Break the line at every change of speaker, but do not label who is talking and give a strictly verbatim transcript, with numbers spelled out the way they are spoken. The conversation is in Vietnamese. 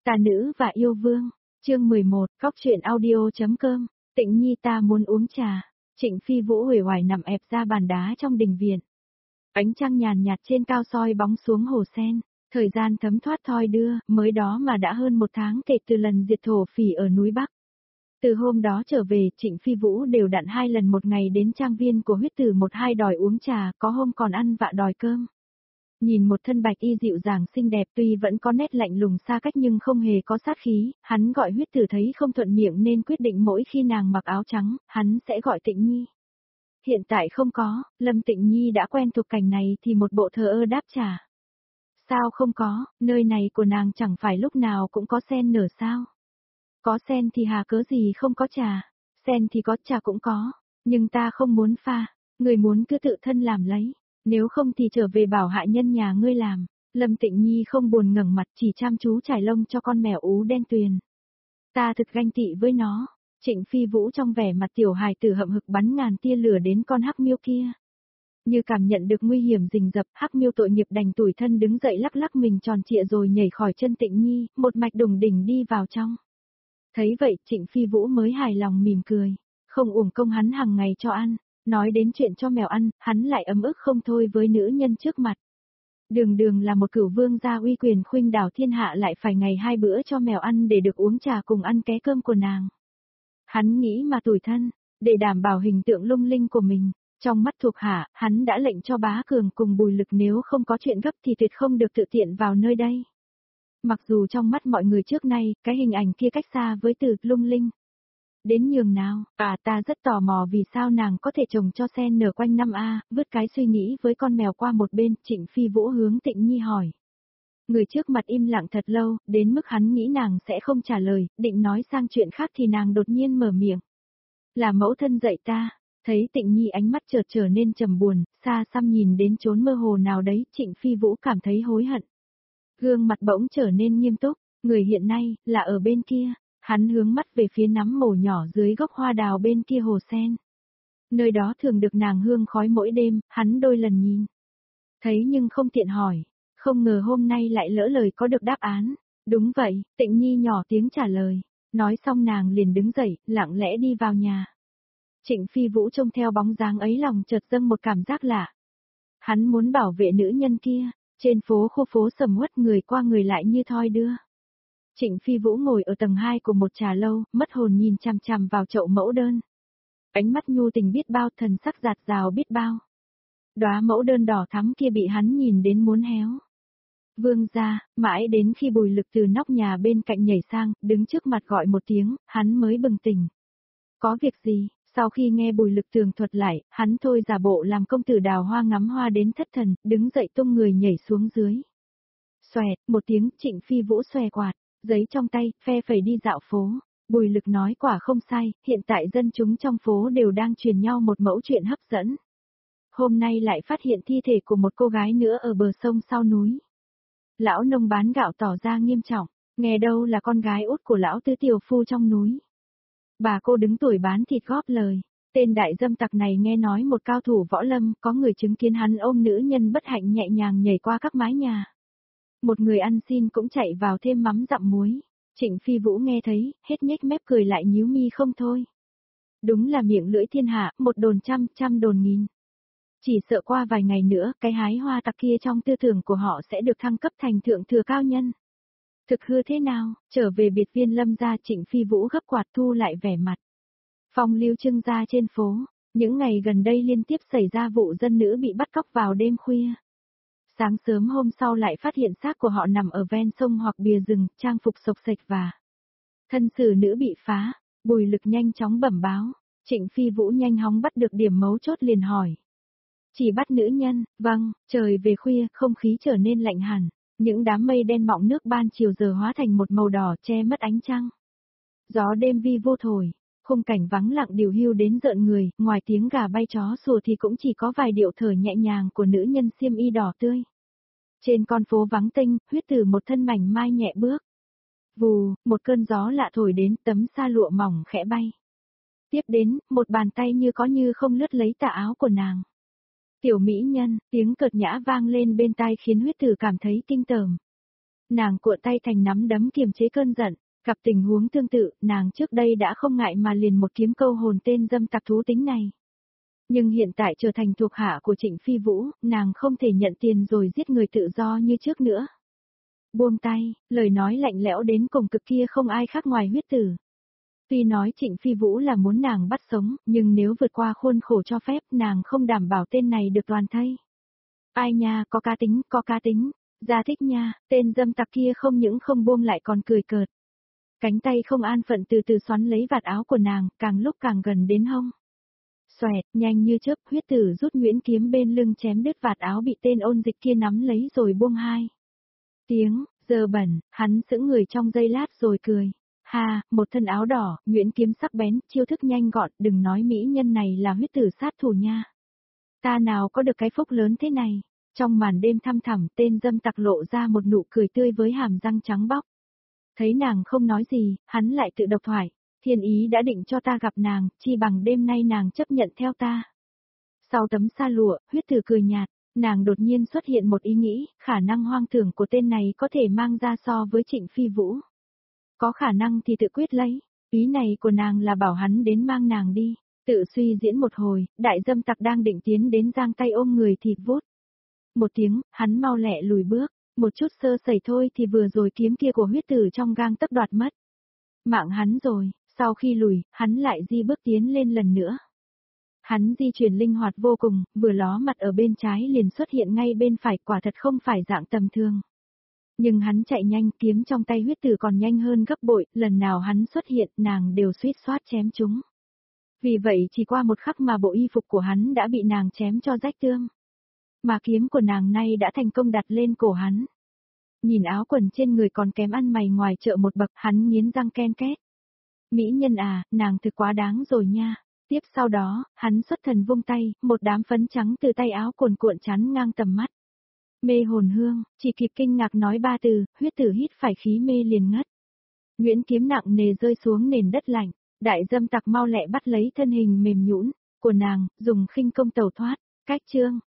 Tà nữ và yêu vương, chương mười một, góc truyện audio.com, Tịnh Nhi ta muốn uống trà. Trịnh Phi Vũ uể oải nằm ẹp ra bàn đá trong đình viện. Ánh trăng nhàn nhạt trên cao soi bóng xuống hồ sen, thời gian thấm thoát thoi đưa, mới đó mà đã hơn một tháng kể từ lần diệt thổ phỉ ở núi Bắc. Từ hôm đó trở về, Trịnh Phi Vũ đều đặn hai lần một ngày đến trang viên của huyết tử một hai đòi uống trà, có hôm còn ăn vạ đòi cơm. Nhìn một thân bạch y dịu dàng xinh đẹp tuy vẫn có nét lạnh lùng xa cách nhưng không hề có sát khí, hắn gọi huyết tử thấy không thuận miệng nên quyết định mỗi khi nàng mặc áo trắng, hắn sẽ gọi Tịnh Nhi. Hiện tại không có, Lâm Tịnh Nhi đã quen thuộc cảnh này thì một bộ thờ ơ đáp trả. Sao không có, nơi này của nàng chẳng phải lúc nào cũng có sen nở sao? Có sen thì hà cớ gì không có trà, sen thì có trà cũng có, nhưng ta không muốn pha, người muốn cứ tự thân làm lấy. Nếu không thì trở về bảo hạ nhân nhà ngươi làm. Lâm Tịnh Nhi không buồn ngẩng mặt chỉ chăm chú trải lông cho con mèo ú đen tuyền. Ta thực ganh tị với nó. Trịnh Phi Vũ trong vẻ mặt tiểu hài tử hậm hực bắn ngàn tia lửa đến con hắc miêu kia. Như cảm nhận được nguy hiểm rình rập, hắc miêu tội nghiệp đành tủi thân đứng dậy lắc lắc mình tròn trịa rồi nhảy khỏi chân Tịnh Nhi, một mạch đùng đỉnh đi vào trong. Thấy vậy, Trịnh Phi Vũ mới hài lòng mỉm cười, không uổng công hắn hàng ngày cho ăn. Nói đến chuyện cho mèo ăn, hắn lại ấm ức không thôi với nữ nhân trước mặt. Đường đường là một cửu vương gia uy quyền khuynh đảo thiên hạ lại phải ngày hai bữa cho mèo ăn để được uống trà cùng ăn ké cơm của nàng. Hắn nghĩ mà tủi thân, để đảm bảo hình tượng lung linh của mình. Trong mắt thuộc hạ, hắn đã lệnh cho Bá Cường cùng Bùi Lực nếu không có chuyện gấp thì tuyệt không được tự tiện vào nơi đây. Mặc dù trong mắt mọi người trước nay, cái hình ảnh kia cách xa với từ lung linh. Đến nhường nào, à ta rất tò mò vì sao nàng có thể trồng cho sen nở quanh năm a, vứt cái suy nghĩ với con mèo qua một bên, Trịnh Phi Vũ hướng Tịnh Nhi hỏi. Người trước mặt im lặng thật lâu, đến mức hắn nghĩ nàng sẽ không trả lời, định nói sang chuyện khác thì nàng đột nhiên mở miệng. Là mẫu thân dạy ta, thấy Tịnh Nhi ánh mắt chợt trở nên trầm buồn, xa xăm nhìn đến chốn mơ hồ nào đấy, Trịnh Phi Vũ cảm thấy hối hận. Gương mặt bỗng trở nên nghiêm túc, người hiện nay, là ở bên kia. Hắn hướng mắt về phía nắm mổ nhỏ dưới gốc hoa đào bên kia hồ sen. Nơi đó thường được nàng hương khói mỗi đêm, hắn đôi lần nhìn. Thấy nhưng không tiện hỏi, không ngờ hôm nay lại lỡ lời có được đáp án. Đúng vậy, Tịnh Nhi nhỏ tiếng trả lời. Nói xong nàng liền đứng dậy, lặng lẽ đi vào nhà. Trịnh Phi Vũ trông theo bóng dáng ấy lòng chợt dâng một cảm giác lạ. Hắn muốn bảo vệ nữ nhân kia, trên phố khu phố sầm uất người qua người lại như thoi đưa. Trịnh Phi Vũ ngồi ở tầng hai của một trà lâu, mất hồn nhìn chằm chằm vào chậu mẫu đơn. Ánh mắt nhu tình biết bao, thần sắc giạt rào biết bao. Đóa mẫu đơn đỏ thắm kia bị hắn nhìn đến muốn héo. Vương gia, mãi đến khi Bùi Lực từ nóc nhà bên cạnh nhảy sang, đứng trước mặt gọi một tiếng, hắn mới bừng tỉnh. Có việc gì? Sau khi nghe Bùi Lực tường thuật lại, hắn thôi giả bộ làm công tử đào hoa ngắm hoa đến thất thần, đứng dậy tung người nhảy xuống dưới. Xoẹt, một tiếng, Trịnh Phi Vũ xòe quạt. Giấy trong tay, phe phẩy đi dạo phố. Bùi Lực nói quả không sai, hiện tại dân chúng trong phố đều đang truyền nhau một mẫu chuyện hấp dẫn. Hôm nay lại phát hiện thi thể của một cô gái nữa ở bờ sông sau núi. Lão nông bán gạo tỏ ra nghiêm trọng, nghe đâu là con gái út của lão tứ tiểu phu trong núi. Bà cô đứng tuổi bán thịt góp lời, tên đại dâm tặc này nghe nói một cao thủ võ lâm, có người chứng kiến hắn ôm nữ nhân bất hạnh nhẹ nhàng nhảy qua các mái nhà. Một người ăn xin cũng chạy vào thêm mắm dặm muối. Trịnh Phi Vũ nghe thấy, hết nhếch mép cười lại nhíu mi không thôi. Đúng là miệng lưỡi thiên hạ, một đồn trăm, trăm đồn nghìn. Chỉ sợ qua vài ngày nữa, cái hái hoa tặc kia trong tư tưởng của họ sẽ được thăng cấp thành thượng thừa cao nhân. Thực hư thế nào, trở về biệt viên Lâm gia, Trịnh Phi Vũ gấp quạt thu lại vẻ mặt. Phong lưu trưng ra trên phố, những ngày gần đây liên tiếp xảy ra vụ dân nữ bị bắt cóc vào đêm khuya. Sáng sớm hôm sau lại phát hiện xác của họ nằm ở ven sông hoặc bìa rừng, trang phục xộc xệch và thân xử nữ bị phá. Bùi Lực nhanh chóng bẩm báo, Trịnh Phi Vũ nhanh hóng bắt được điểm mấu chốt liền hỏi. Chỉ bắt nữ nhân, vâng, trời về khuya, không khí trở nên lạnh hẳn, những đám mây đen mọng nước ban chiều giờ hóa thành một màu đỏ che mất ánh trăng. Gió đêm vi vô thổi, khung cảnh vắng lặng điều hưu đến rợn người, ngoài tiếng gà bay chó sủa thì cũng chỉ có vài điệu thở nhẹ nhàng của nữ nhân xiêm y đỏ tươi. Trên con phố vắng tênh, huyết tử một thân mảnh mai nhẹ bước. Vù, một cơn gió lạ thổi đến, tấm sa lụa mỏng khẽ bay. Tiếp đến, một bàn tay như có như không lướt lấy tà áo của nàng. Tiểu mỹ nhân, tiếng cợt nhã vang lên bên tai khiến huyết tử cảm thấy kinh tởm. Nàng cuộn tay thành nắm đấm kiềm chế cơn giận, gặp tình huống tương tự, nàng trước đây đã không ngại mà liền một kiếm câu hồn tên dâm tặc thú tính này. Nhưng hiện tại trở thành thuộc hạ của Trịnh Phi Vũ, nàng không thể nhận tiền rồi giết người tự do như trước nữa. Buông tay, lời nói lạnh lẽo đến cùng cực kia không ai khác ngoài huyết tử. Tuy nói Trịnh Phi Vũ là muốn nàng bắt sống, nhưng nếu vượt qua khuôn khổ cho phép nàng không đảm bảo tên này được toàn thây. Ai nha, có cá tính, có cá tính, ra thích nha, tên dâm tặc kia không những không buông lại còn cười cợt. Cánh tay không an phận từ từ xoắn lấy vạt áo của nàng, càng lúc càng gần đến hông. Xoẹt, nhanh như chớp, huyết tử rút nhuyễn kiếm bên lưng chém đứt vạt áo bị tên ôn dịch kia nắm lấy rồi buông hai. Tiếng, giờ bẩn, hắn sững người trong giây lát rồi cười. Ha, một thân áo đỏ, nhuyễn kiếm sắc bén, chiêu thức nhanh gọn, đừng nói mỹ nhân này là huyết tử sát thủ nha. Ta nào có được cái phúc lớn thế này. Trong màn đêm thăm thẳm, tên dâm tặc lộ ra một nụ cười tươi với hàm răng trắng bóc. Thấy nàng không nói gì, hắn lại tự độc thoại. Thiên ý đã định cho ta gặp nàng, chi bằng đêm nay nàng chấp nhận theo ta. Sau tấm sa lụa, huyết tử cười nhạt, nàng đột nhiên xuất hiện một ý nghĩ, khả năng hoang tưởng của tên này có thể mang ra so với Trịnh Phi Vũ. Có khả năng thì tự quyết lấy, ý này của nàng là bảo hắn đến mang nàng đi, tự suy diễn một hồi, đại dâm tặc đang định tiến đến giang tay ôm người thịt vút. Một tiếng, hắn mau lẹ lùi bước, một chút sơ sẩy thôi thì vừa rồi kiếm kia của huyết tử trong gang tấc đoạt mất. Mạng hắn rồi, sau khi lùi, hắn lại di bước tiến lên lần nữa. Hắn di chuyển linh hoạt vô cùng, vừa ló mặt ở bên trái liền xuất hiện ngay bên phải, quả thật không phải dạng tầm thường. Nhưng hắn chạy nhanh, kiếm trong tay huyết tử còn nhanh hơn gấp bội, lần nào hắn xuất hiện nàng đều suýt soát chém chúng. Vì vậy chỉ qua một khắc mà bộ y phục của hắn đã bị nàng chém cho rách tương. Mà kiếm của nàng nay đã thành công đặt lên cổ hắn. Nhìn áo quần trên người còn kém ăn mày ngoài chợ một bậc, hắn nghiến răng ken két. Mỹ nhân à, nàng thực quá đáng rồi nha. Tiếp sau đó, hắn xuất thần vung tay, một đám phấn trắng từ tay áo cuồn cuộn chắn ngang tầm mắt. Mê hồn hương, chỉ kịp kinh ngạc nói ba từ, huyết tử hít phải khí mê liền ngất. Nhuyễn kiếm nặng nề rơi xuống nền đất lạnh, đại dâm tặc mau lẹ bắt lấy thân hình mềm nhũn của nàng, dùng khinh công tẩu thoát. Cách chương